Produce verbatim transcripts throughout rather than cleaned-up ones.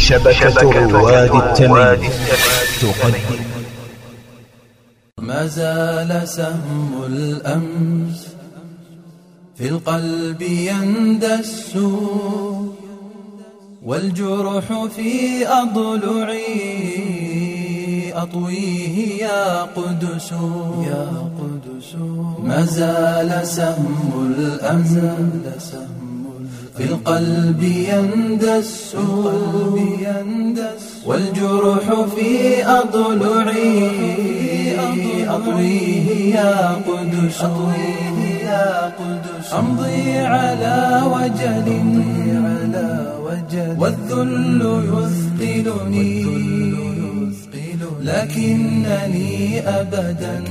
شبكة رواد التميم تقدم. ما زال سهم الأمس في القلب يندس، والجرح في أضلعي أطويه يا قدس يا قدس. ما زال سهم الأمس في القلب يندس، والجرح في أضلعي أطويه يا قدس. أمضي على وجل والذل يثقلني، لكنني أبدا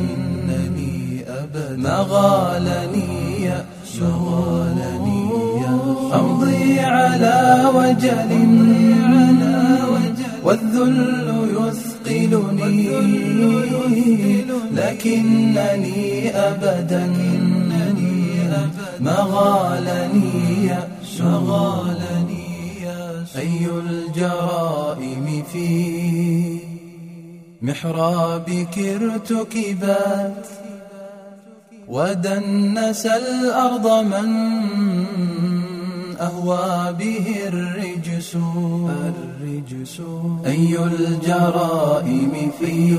ما غالني يأس. أمضي على وجل والذل يثقلني، لكنني أبدا ما غالني يأس. أي الجرائم في محرابك ارتكبت، ودنس الأرض من أهوى به الرجس. أي الجرائم في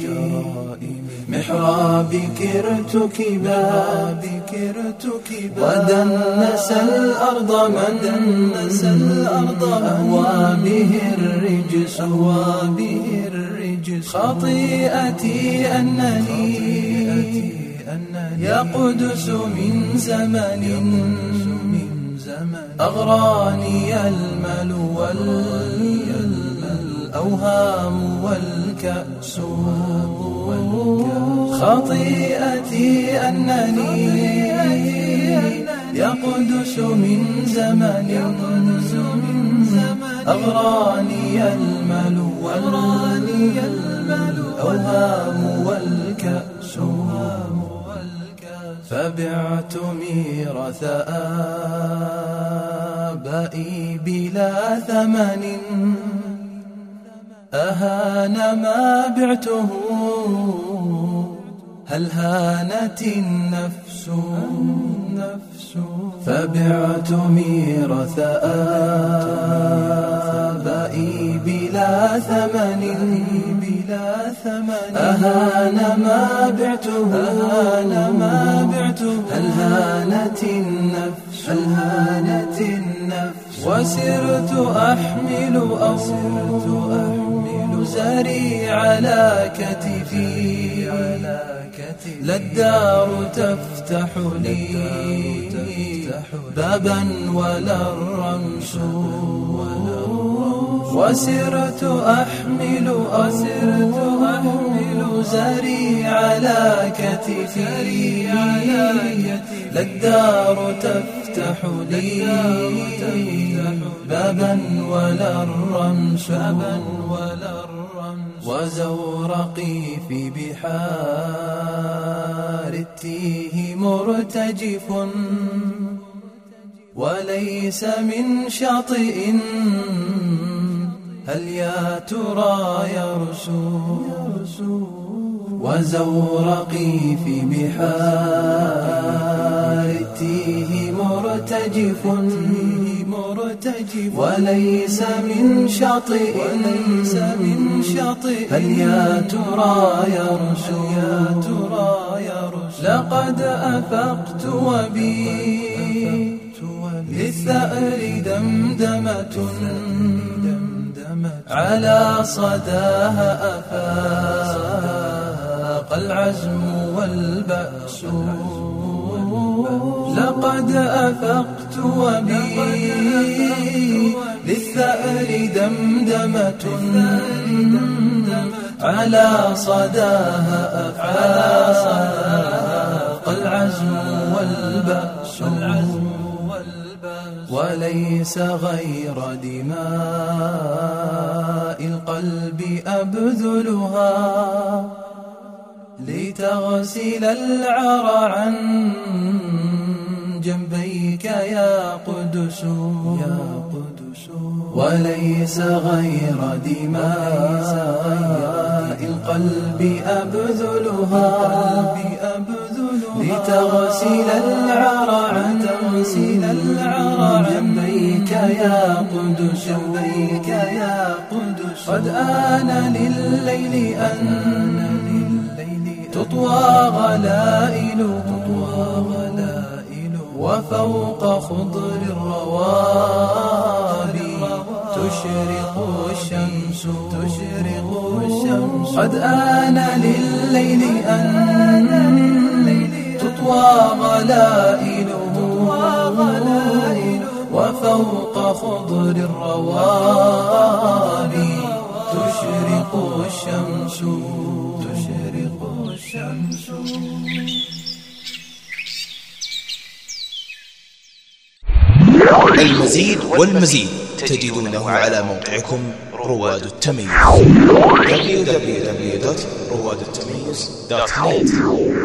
محرابك ارتكبت، ودنس الأرض من أهوى به الرجس. خطيئتي أنني يا قدس من زمن أغراني المال والأوهام والكأس. خطيئتي أنني يا قدس من زمن أغراني المال والأوهام والكأس. فبعت ميراث آبائي بلا ثمن، أهان ما بعته هل هانت النفس. فبعت ميراث آبائي بلا ثمن، أهان ما بعته هل هانت النفس. وسرت أحمل أوزاري على كتفي، لا الدار تفتح لي بابا ولا الرمس. وسرت أحمل أوزاري على كتفي، لا الدار تفتح لي بابا ولا الرمس. وزورقي في بحار التيه مرتجف، وليس من شاطئ هل يا ترى يرسو. وزورقي في بحار التيه مرتجف، وليس من شاطئ هل يا ترى يرسو. لقد أفقت وبي للثأر دمدمة، على صداها أفاق العزم والبأس. لقد أفقت وبي للثأر دمدمة، على صداها أفاق العزم والبأس. وليس غير دماء القلب أبذلها لتغسل العرى عن جنبيك يا قدس. وليس غير دماء القلب أبذلها لتغسل العرى عن جنبيك يا قدس قد آن لليل أن تطوى غلائله وفوق خضر الروابي تشرق الشمس قد آن لليل أن تطوى غلائله وفوق خضر الروابي تشرق الشمس تشرق الشمس. المزيد والمزيد تجدونه على موقعكم رواد التميز دبليو دبليو دبليو دوت رواد التميز دوت نت.